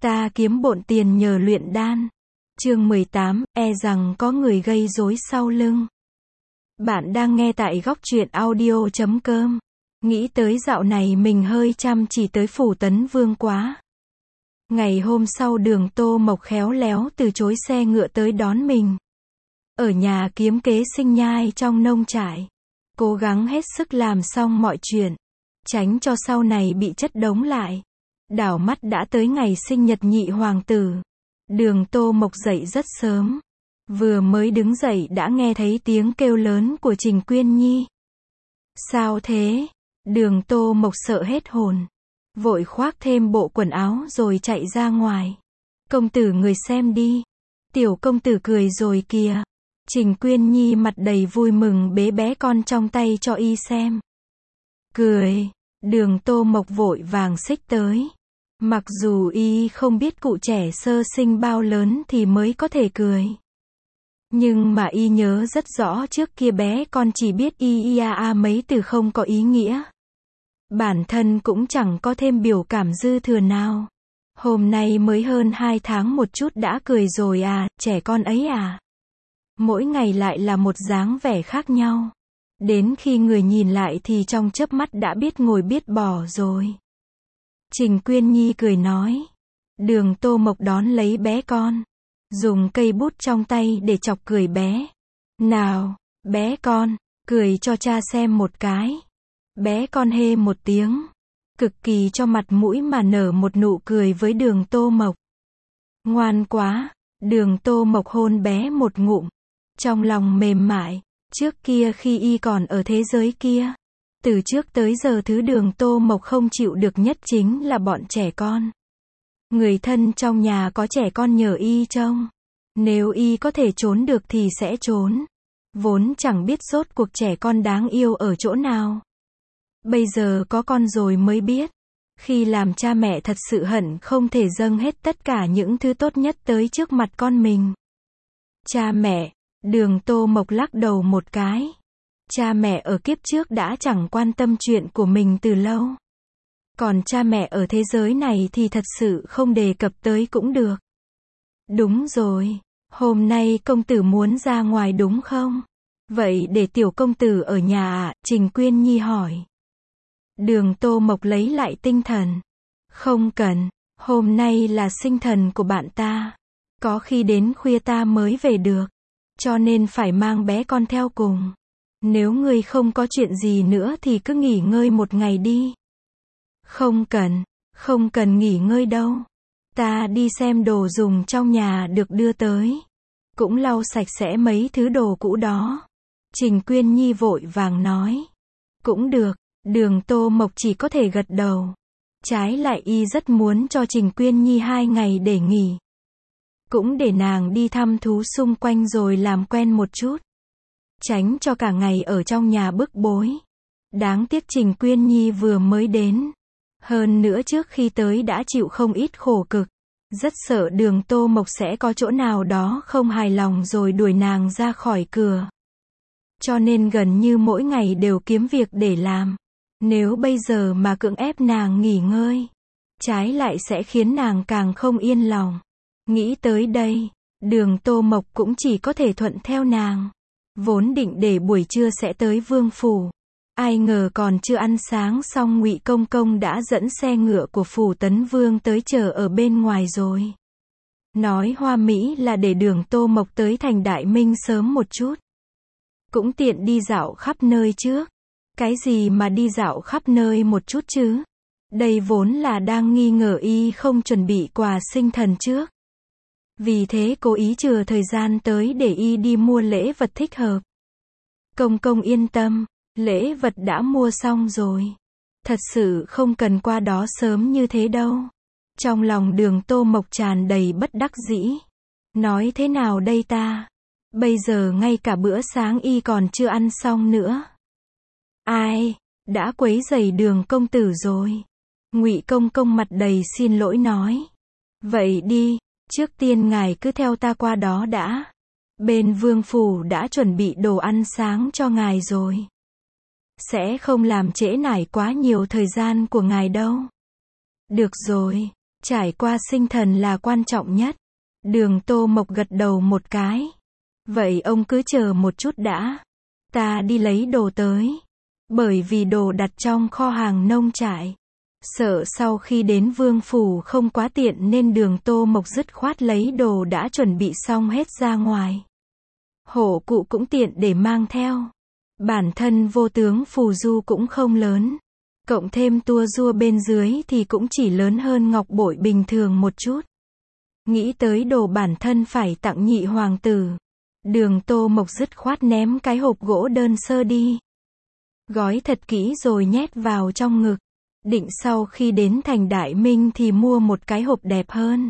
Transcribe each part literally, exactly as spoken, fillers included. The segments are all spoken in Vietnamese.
Ta kiếm bộn tiền nhờ luyện đan. Chương mười tám, e rằng có người gây rối sau lưng. Bạn đang nghe tại góc truyện audio chấm com. Nghĩ tới dạo này mình hơi chăm chỉ tới Phủ Tấn Vương quá. Ngày hôm sau Đường Tô Mộc khéo léo từ chối xe ngựa tới đón mình. Ở nhà kiếm kế sinh nhai trong nông trại. Cố gắng hết sức làm xong mọi chuyện. Tránh cho sau này bị chất đống lại. Đảo mắt đã tới ngày sinh nhật nhị hoàng tử. Đường Tô Mộc dậy rất sớm. Vừa mới đứng dậy đã nghe thấy tiếng kêu lớn của Trình Quyên Nhi. Sao thế? Đường Tô Mộc sợ hết hồn. Vội khoác thêm bộ quần áo rồi chạy ra ngoài. Công tử người xem đi. Tiểu công tử cười rồi kìa. Trình Quyên Nhi mặt đầy vui mừng bế bé con trong tay cho y xem. Cười. Đường Tô Mộc vội vàng xích tới. Mặc dù y không biết cụ trẻ sơ sinh bao lớn thì mới có thể cười. Nhưng mà y nhớ rất rõ trước kia bé con chỉ biết y ia a mấy từ không có ý nghĩa. Bản thân cũng chẳng có thêm biểu cảm dư thừa nào. Hôm nay mới hơn hai tháng một chút đã cười rồi à, trẻ con ấy à. Mỗi ngày lại là một dáng vẻ khác nhau. Đến khi người nhìn lại thì trong chớp mắt đã biết ngồi biết bỏ rồi. Trình Quyên Nhi cười nói. Đường Tô Mộc đón lấy bé con. Dùng cây bút trong tay để chọc cười bé. Nào, bé con, cười cho cha xem một cái. Bé con hê một tiếng. Cực kỳ cho mặt mũi mà nở một nụ cười với Đường Tô Mộc. Ngoan quá, Đường Tô Mộc hôn bé một ngụm. Trong lòng mềm mại, trước kia khi y còn ở thế giới kia. Từ trước tới giờ thứ Đường Tô Mộc không chịu được nhất chính là bọn trẻ con. Người thân trong nhà có trẻ con nhờ y trông. Nếu y có thể trốn được thì sẽ trốn. Vốn chẳng biết rốt cuộc trẻ con đáng yêu ở chỗ nào. Bây giờ có con rồi mới biết. Khi làm cha mẹ thật sự hận không thể dâng hết tất cả những thứ tốt nhất tới trước mặt con mình. Cha mẹ, Đường Tô Mộc lắc đầu một cái. Cha mẹ ở kiếp trước đã chẳng quan tâm chuyện của mình từ lâu. Còn cha mẹ ở thế giới này thì thật sự không đề cập tới cũng được. Đúng rồi, hôm nay công tử muốn ra ngoài đúng không? Vậy để tiểu công tử ở nhà ạ, Trình Quyên Nhi hỏi. Đường Tô Mộc lấy lại tinh thần. Không cần, hôm nay là sinh thần của bạn ta. Có khi đến khuya ta mới về được. Cho nên phải mang bé con theo cùng. Nếu ngươi không có chuyện gì nữa thì cứ nghỉ ngơi một ngày đi. Không cần, không cần nghỉ ngơi đâu. Ta đi xem đồ dùng trong nhà được đưa tới. Cũng lau sạch sẽ mấy thứ đồ cũ đó. Trình Quyên Nhi vội vàng nói. Cũng được, Đường Tô Mộc chỉ có thể gật đầu. Trái lại y rất muốn cho Trình Quyên Nhi hai ngày để nghỉ. Cũng để nàng đi thăm thú xung quanh rồi làm quen một chút. Tránh cho cả ngày ở trong nhà bức bối. Đáng tiếc Trình Quyên Nhi vừa mới đến. Hơn nữa trước khi tới đã chịu không ít khổ cực. Rất sợ Đường Tô Mộc sẽ có chỗ nào đó không hài lòng rồi đuổi nàng ra khỏi cửa. Cho nên gần như mỗi ngày đều kiếm việc để làm. Nếu bây giờ mà cưỡng ép nàng nghỉ ngơi, trái lại sẽ khiến nàng càng không yên lòng. Nghĩ tới đây, Đường Tô Mộc cũng chỉ có thể thuận theo nàng. Vốn định để buổi trưa sẽ tới vương phủ. Ai ngờ còn chưa ăn sáng xong Ngụy Công Công đã dẫn xe ngựa của Phủ Tấn Vương tới chờ ở bên ngoài rồi. Nói hoa mỹ là để Đường Tô Mộc tới thành Đại Minh sớm một chút. Cũng tiện đi dạo khắp nơi trước. Cái gì mà đi dạo khắp nơi một chút chứ? Đây vốn là đang nghi ngờ y không chuẩn bị quà sinh thần trước. Vì thế cố ý chừa thời gian tới để y đi mua lễ vật thích hợp. Công công yên tâm, lễ vật đã mua xong rồi. Thật sự không cần qua đó sớm như thế đâu. Trong lòng Đường Tô Mộc tràn đầy bất đắc dĩ. Nói thế nào đây ta? Bây giờ ngay cả bữa sáng y còn chưa ăn xong nữa. Ai, đã quấy rầy Đường công tử rồi. Ngụy Công Công mặt đầy xin lỗi nói. Vậy đi, trước tiên ngài cứ theo ta qua đó đã. Bên vương phủ đã chuẩn bị đồ ăn sáng cho ngài rồi. Sẽ không làm trễ nải quá nhiều thời gian của ngài đâu. Được rồi, Trải qua sinh thần là quan trọng nhất. Đường Tô Mộc gật đầu một cái. Vậy ông cứ chờ một chút đã. Ta đi lấy đồ tới. Bởi vì đồ đặt trong kho hàng nông trại. Sợ sau khi đến vương phủ không quá tiện nên đường Tô Mộc dứt khoát lấy đồ đã chuẩn bị xong hết ra ngoài. Hổ cụ cũng tiện để mang theo. Bản thân vô tướng phù du cũng không lớn. Cộng thêm tua rua bên dưới thì cũng chỉ lớn hơn ngọc bội bình thường một chút. Nghĩ tới đồ bản thân phải tặng nhị hoàng tử. Đường Tô Mộc dứt khoát ném cái hộp gỗ đơn sơ đi. Gói thật kỹ rồi nhét vào trong ngực. Định sau khi đến thành Đại Minh thì mua một cái hộp đẹp hơn.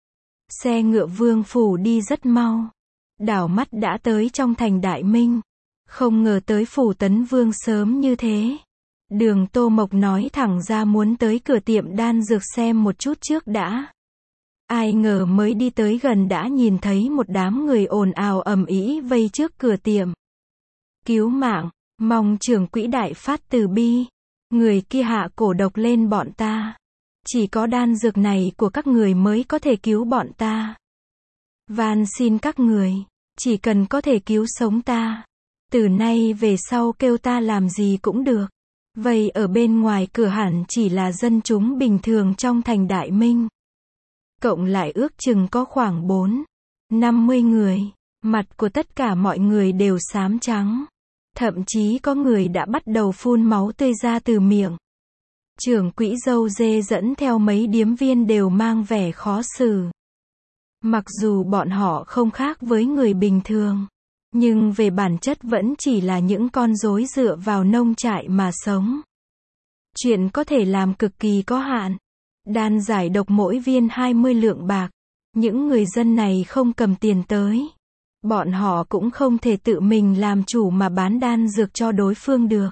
Xe ngựa vương phủ đi rất mau. Đảo mắt đã tới trong thành Đại Minh. Không ngờ tới phủ Tấn Vương sớm như thế. Đường Tô Mộc nói thẳng ra muốn tới cửa tiệm đan dược xem một chút trước đã. Ai ngờ mới đi tới gần đã nhìn thấy một đám người ồn ào ầm ĩ vây trước cửa tiệm. Cứu mạng, mong trưởng quỹ đại phát từ bi. Người kia hạ cổ độc lên bọn ta. Chỉ có đan dược này của các người mới có thể cứu bọn ta. Van xin các người, chỉ cần có thể cứu sống ta. Từ nay về sau kêu ta làm gì cũng được. Vậy ở bên ngoài cửa hẳn chỉ là dân chúng bình thường trong thành Đại Minh. Cộng lại ước chừng có khoảng bốn, năm mươi người. Mặt của tất cả mọi người đều xám trắng. Thậm chí có người đã bắt đầu phun máu tươi ra từ miệng. Trưởng quỹ dâu dê dẫn theo mấy điếm viên đều mang vẻ khó xử. Mặc dù bọn họ không khác với người bình thường. Nhưng về bản chất vẫn chỉ là những con rối dựa vào nông trại mà sống. Chuyện có thể làm cực kỳ có hạn. Đan giải độc mỗi viên hai mươi lượng bạc. Những người dân này không cầm tiền tới. Bọn họ cũng không thể tự mình làm chủ mà bán đan dược cho đối phương được.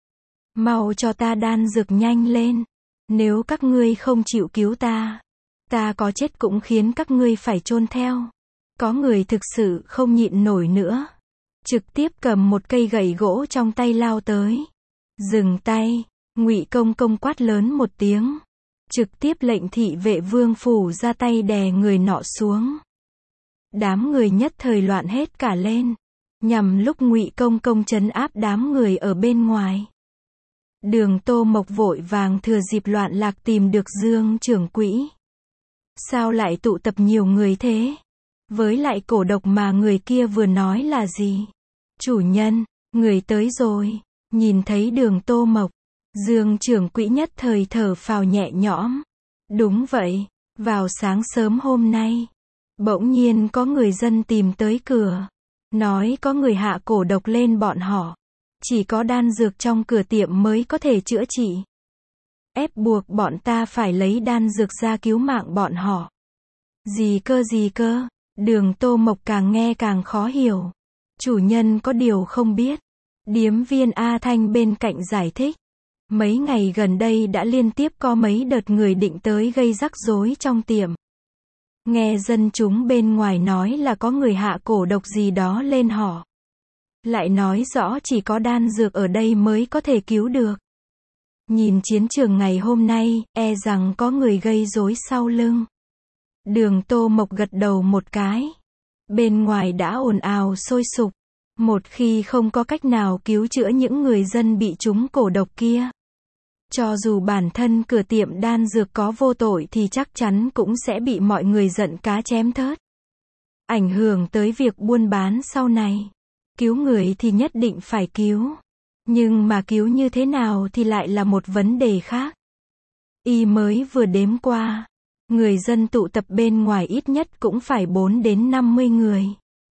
Mau cho ta đan dược nhanh lên. Nếu các ngươi không chịu cứu ta, ta có chết cũng khiến các ngươi phải chôn theo. Có người thực sự không nhịn nổi nữa. Trực tiếp cầm một cây gậy gỗ trong tay lao tới. Dừng tay, Ngụy Công Công quát lớn một tiếng. Trực tiếp lệnh thị vệ vương phủ ra tay đè người nọ xuống. Đám người nhất thời loạn hết cả lên. Nhằm lúc Ngụy Công Công trấn áp đám người ở bên ngoài. Đường Tô Mộc vội vàng thừa dịp loạn lạc tìm được Dương trưởng quỹ. Sao lại tụ tập nhiều người thế? Với lại cổ độc mà người kia vừa nói là gì? Chủ nhân, người tới rồi. Nhìn thấy đường Tô Mộc, Dương trưởng quỹ nhất thời thở phào nhẹ nhõm. Đúng vậy, vào sáng sớm hôm nay, bỗng nhiên có người dân tìm tới cửa. Nói có người hạ cổ độc lên bọn họ. Chỉ có đan dược trong cửa tiệm mới có thể chữa trị. Ép buộc bọn ta phải lấy đan dược ra cứu mạng bọn họ. Gì cơ gì cơ? Đường Tô Mộc càng nghe càng khó hiểu. Chủ nhân có điều không biết. Điếm viên A Thanh bên cạnh giải thích. Mấy ngày gần đây đã liên tiếp có mấy đợt người định tới gây rắc rối trong tiệm. Nghe dân chúng bên ngoài nói là có người hạ cổ độc gì đó lên họ. Lại nói rõ chỉ có đan dược ở đây mới có thể cứu được. Nhìn chiến trường ngày hôm nay, e rằng có người gây rối sau lưng. Đường Tô Mộc gật đầu một cái. Bên ngoài đã ồn ào sôi sục. Một khi không có cách nào cứu chữa những người dân bị trúng cổ độc kia. Cho dù bản thân cửa tiệm đan dược có vô tội thì chắc chắn cũng sẽ bị mọi người giận cá chém thớt. Ảnh hưởng tới việc buôn bán sau này. Cứu người thì nhất định phải cứu. Nhưng mà cứu như thế nào thì lại là một vấn đề khác. Y mới vừa đếm qua. Người dân tụ tập bên ngoài ít nhất cũng phải bốn đến năm mươi người.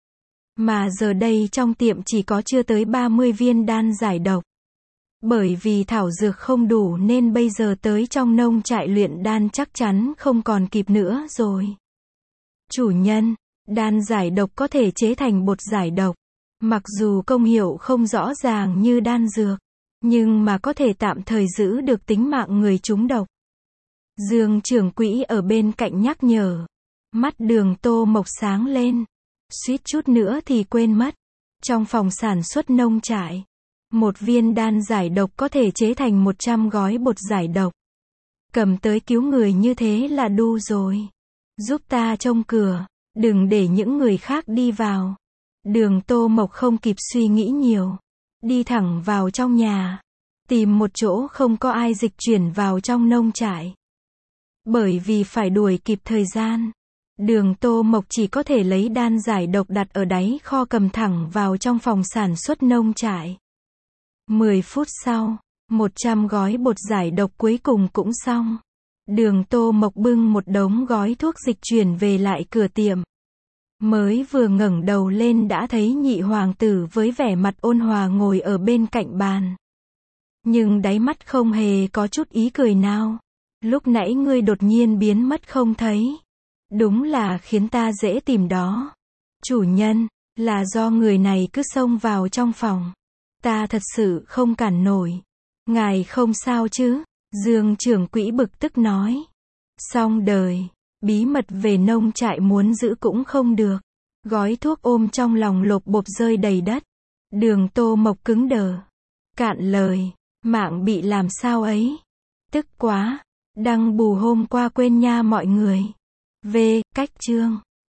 Mà giờ đây trong tiệm chỉ có chưa tới ba mươi viên đan giải độc. Bởi vì thảo dược không đủ nên bây giờ tới trong nông trại luyện đan chắc chắn không còn kịp nữa rồi. Chủ nhân, đan giải độc có thể chế thành bột giải độc. Mặc dù công hiệu không rõ ràng như đan dược, nhưng mà có thể tạm thời giữ được tính mạng người trúng độc. Dương trưởng quỹ ở bên cạnh nhắc nhở. Mắt đường Tô Mộc sáng lên. Suýt chút nữa thì quên mất. Trong phòng sản xuất nông trại, một viên đan giải độc có thể chế thành một trăm gói bột giải độc. Cầm tới cứu người như thế là đu rồi. Giúp ta trông cửa, đừng để những người khác đi vào. Đường Tô Mộc không kịp suy nghĩ nhiều. Đi thẳng vào trong nhà. Tìm một chỗ không có ai dịch chuyển vào trong nông trại. Bởi vì phải đuổi kịp thời gian. Đường Tô Mộc chỉ có thể lấy đan giải độc đặt ở đáy kho cầm thẳng vào trong phòng sản xuất nông trại. mười phút sau, một trăm gói bột giải độc cuối cùng cũng xong. Đường Tô Mộc bưng một đống gói thuốc dịch chuyển về lại cửa tiệm. Mới vừa ngẩng đầu lên đã thấy nhị hoàng tử với vẻ mặt ôn hòa ngồi ở bên cạnh bàn. Nhưng đáy mắt không hề có chút ý cười nào. Lúc nãy ngươi đột nhiên biến mất không thấy. Đúng là khiến ta dễ tìm đó. Chủ nhân, là do người này cứ xông vào trong phòng. Ta thật sự không cản nổi. Ngài không sao chứ? Dương trưởng quỹ bực tức nói. Xong đời, bí mật về nông trại muốn giữ cũng không được. Gói thuốc ôm trong lòng lộp bộp rơi đầy đất. Đường Tô Mộc cứng đờ. Cạn lời, mạng bị làm sao ấy? Tức quá, đăng bù hôm qua quên nha mọi người. V, cách chương.